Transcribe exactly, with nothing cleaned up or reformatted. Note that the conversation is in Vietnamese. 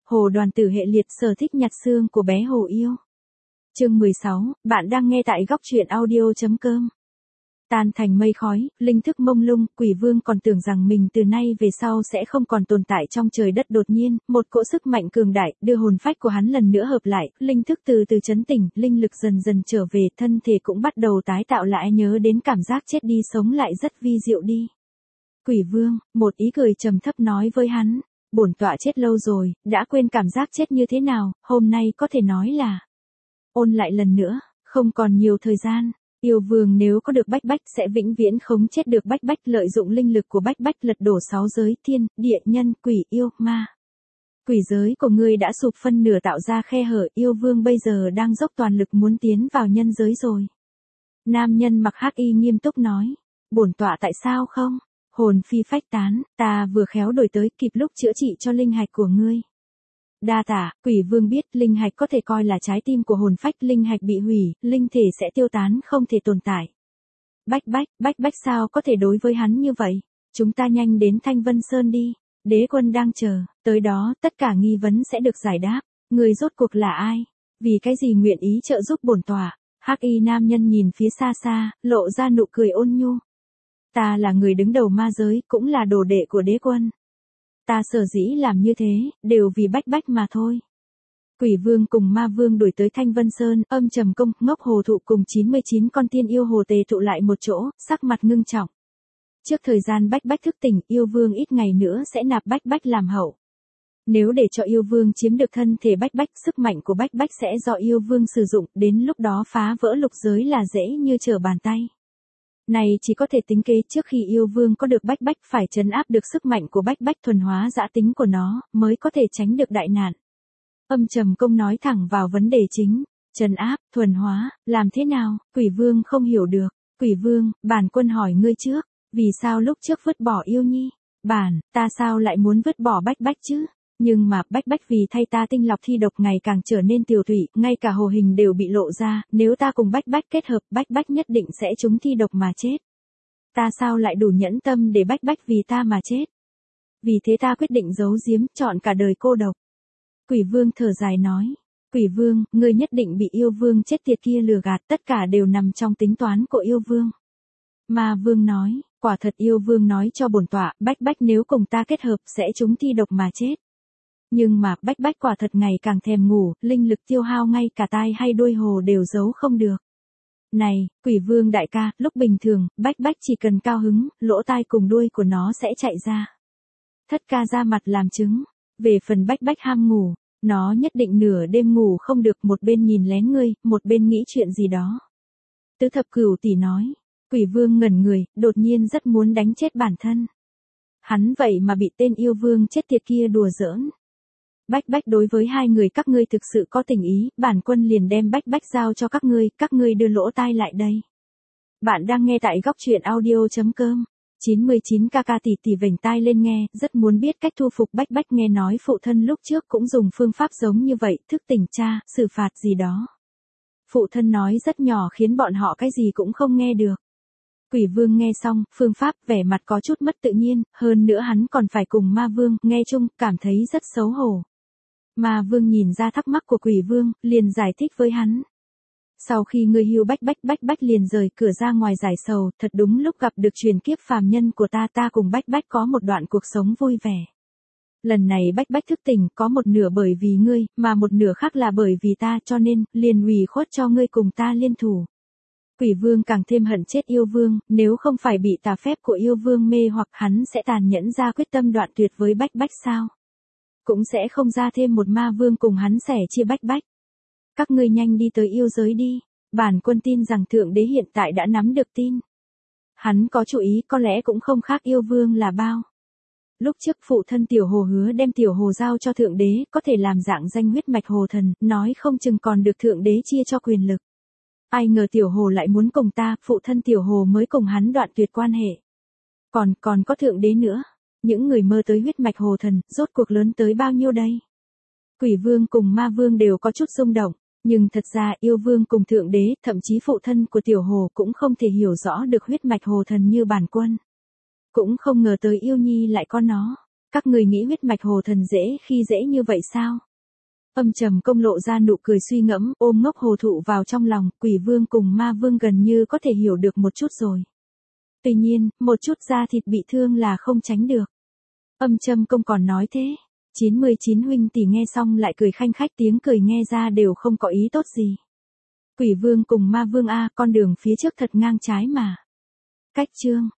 Hồ Đoàn Tử hệ liệt sở thích nhặt xương của bé Hồ Yêu. Chương mười sáu, bạn đang nghe tại góc truyện audio.com. Tan thành mây khói, linh thức mông lung, Quỷ Vương còn tưởng rằng mình từ nay về sau sẽ không còn tồn tại trong trời đất, đột nhiên, một cỗ sức mạnh cường đại, đưa hồn phách của hắn lần nữa hợp lại, linh thức từ từ chấn tỉnh, linh lực dần dần trở về, thân thể cũng bắt đầu tái tạo lại, nhớ đến cảm giác chết đi sống lại rất vi diệu đi. Quỷ Vương, một ý cười trầm thấp nói với hắn, bổn tọa chết lâu rồi, đã quên cảm giác chết như thế nào, hôm nay có thể nói là ôn lại lần nữa, không còn nhiều thời gian. Yêu Vương nếu có được Bách Bách sẽ vĩnh viễn không chết được. Bách Bách lợi dụng linh lực của Bách Bách lật đổ sáu giới, thiên, địa, nhân, quỷ, yêu, ma. Quỷ giới của ngươi đã sụp phân nửa, tạo ra khe hở, Yêu Vương bây giờ đang dốc toàn lực muốn tiến vào nhân giới rồi. Nam nhân mặc hắc y nghiêm túc nói, bổn tọa tại sao không? Hồn phi phách tán, ta vừa khéo đổi tới kịp lúc chữa trị cho linh hạch của ngươi. Đa tả, Quỷ Vương biết linh hạch có thể coi là trái tim của hồn phách, linh hạch bị hủy, linh thể sẽ tiêu tán, không thể tồn tại. Bách Bách, Bách Bách sao có thể đối với hắn như vậy? Chúng ta nhanh đến Thanh Vân Sơn đi, đế quân đang chờ, tới đó tất cả nghi vấn sẽ được giải đáp. Người rốt cuộc là ai? Vì cái gì nguyện ý trợ giúp bổn tọa? Hắc y nam nhân nhìn phía xa xa, lộ ra nụ cười ôn nhu. Ta là người đứng đầu ma giới, cũng là đồ đệ của đế quân. Ta sở dĩ làm như thế, đều vì Bách Bách mà thôi. Quỷ Vương cùng Ma Vương đuổi tới Thanh Vân Sơn, Âm Trầm Công, Ngốc Hồ Thụ cùng chín mươi chín con tiên yêu hồ tề tụ lại một chỗ, sắc mặt ngưng trọng. Trước thời gian Bách Bách thức tỉnh, Yêu Vương ít ngày nữa sẽ nạp Bách Bách làm hậu. Nếu để cho Yêu Vương chiếm được thân thể Bách Bách, sức mạnh của Bách Bách sẽ do Yêu Vương sử dụng, đến lúc đó phá vỡ lục giới là dễ như trở bàn tay. Này chỉ có thể tính kế trước khi Yêu Vương có được Bách Bách, phải trấn áp được sức mạnh của Bách Bách, thuần hóa dã tính của nó, mới có thể tránh được đại nạn. Âm Trầm Công nói thẳng vào vấn đề chính, trấn áp, thuần hóa, làm thế nào? Quỷ Vương không hiểu được. Quỷ Vương, bản quân hỏi ngươi trước, vì sao lúc trước vứt bỏ Yêu Nhi? Bản, ta sao lại muốn vứt bỏ Bách Bách chứ? Nhưng mà Bách Bách vì thay ta tinh lọc thi độc ngày càng trở nên tiều tụy, ngay cả hồ hình đều bị lộ ra, nếu ta cùng Bách Bách kết hợp, Bách Bách nhất định sẽ trúng thi độc mà chết. Ta sao lại đủ nhẫn tâm để Bách Bách vì ta mà chết? Vì thế ta quyết định giấu giếm, chọn cả đời cô độc. Quỷ Vương thở dài nói, Quỷ Vương, ngươi nhất định bị Yêu Vương chết tiệt kia lừa gạt, tất cả đều nằm trong tính toán của Yêu Vương. Ma Vương nói, quả thật Yêu Vương nói cho bổn tọa, Bách Bách nếu cùng ta kết hợp sẽ trúng thi độc mà chết. Nhưng mà Bách Bách quả thật ngày càng thèm ngủ, linh lực tiêu hao ngay cả tai hay đuôi hồ đều giấu không được. Này, Quỷ Vương đại ca, lúc bình thường, Bách Bách chỉ cần cao hứng, lỗ tai cùng đuôi của nó sẽ chạy ra. Thất ca ra mặt làm chứng. Về phần Bách Bách ham ngủ, nó nhất định nửa đêm ngủ không được, một bên nhìn lén ngươi, một bên nghĩ chuyện gì đó. Tứ thập cửu tỷ nói, Quỷ Vương ngẩn người, đột nhiên rất muốn đánh chết bản thân. Hắn vậy mà bị tên Yêu Vương chết tiệt kia đùa giỡn. Bách Bách đối với hai người các ngươi thực sự có tình ý, bản quân liền đem Bách Bách giao cho các ngươi, các ngươi đưa lỗ tai lại đây. Bạn đang nghe tại góc truyện audio.com. chín mươi chín ca ca tỷ tỷ vểnh tai lên nghe, rất muốn biết cách thu phục Bách Bách, nghe nói phụ thân lúc trước cũng dùng phương pháp giống như vậy, thức tỉnh cha, xử phạt gì đó. Phụ thân nói rất nhỏ khiến bọn họ cái gì cũng không nghe được. Quỷ Vương nghe xong, phương pháp, vẻ mặt có chút mất tự nhiên, hơn nữa hắn còn phải cùng Ma Vương, nghe chung, cảm thấy rất xấu hổ. Ma Vương nhìn ra thắc mắc của Quỷ Vương, liền giải thích với hắn. Sau khi ngươi hưu Bách Bách, Bách Bách liền rời cửa ra ngoài giải sầu, thật đúng lúc gặp được truyền kiếp phàm nhân của ta, ta cùng Bách Bách có một đoạn cuộc sống vui vẻ. Lần này Bách Bách thức tỉnh, có một nửa bởi vì ngươi, mà một nửa khác là bởi vì ta, cho nên, liền ủy khuất cho ngươi cùng ta liên thủ. Quỷ Vương càng thêm hận chết Yêu Vương, nếu không phải bị tà phép của Yêu Vương mê hoặc, hắn sẽ tàn nhẫn ra quyết tâm đoạn tuyệt với Bách Bách sao? Cũng sẽ không ra thêm một Ma Vương cùng hắn sẻ chia Bách Bách. Các ngươi nhanh đi tới yêu giới đi, bản quân tin rằng Thượng Đế hiện tại đã nắm được tin. Hắn có chủ ý, có lẽ cũng không khác Yêu Vương là bao. Lúc trước phụ thân Tiểu Hồ hứa đem Tiểu Hồ giao cho Thượng Đế, có thể làm dạng danh huyết mạch hồ thần, nói không chừng còn được Thượng Đế chia cho quyền lực. Ai ngờ Tiểu Hồ lại muốn cùng ta, phụ thân Tiểu Hồ mới cùng hắn đoạn tuyệt quan hệ. Còn, còn có Thượng Đế nữa. Những người mơ tới huyết mạch hồ thần, rốt cuộc lớn tới bao nhiêu đây? Quỷ Vương cùng Ma Vương đều có chút rung động, nhưng thật ra Yêu Vương cùng Thượng Đế, thậm chí phụ thân của Tiểu Hồ cũng không thể hiểu rõ được huyết mạch hồ thần như bản quân. Cũng không ngờ tới Yêu Nhi lại có nó. Các người nghĩ huyết mạch hồ thần dễ khi dễ như vậy sao? Âm trầm công lộ ra nụ cười suy ngẫm, ôm ngốc hồ thụ vào trong lòng, quỷ vương cùng ma vương gần như có thể hiểu được một chút rồi. Tuy nhiên, một chút da thịt bị thương là không tránh được. Âm trầm công còn nói thế. chín mươi chín huynh tỷ nghe xong lại cười khanh khách, tiếng cười nghe ra đều không có ý tốt gì. Quỷ vương cùng ma vương a, con đường phía trước thật ngang trái mà. Cách chương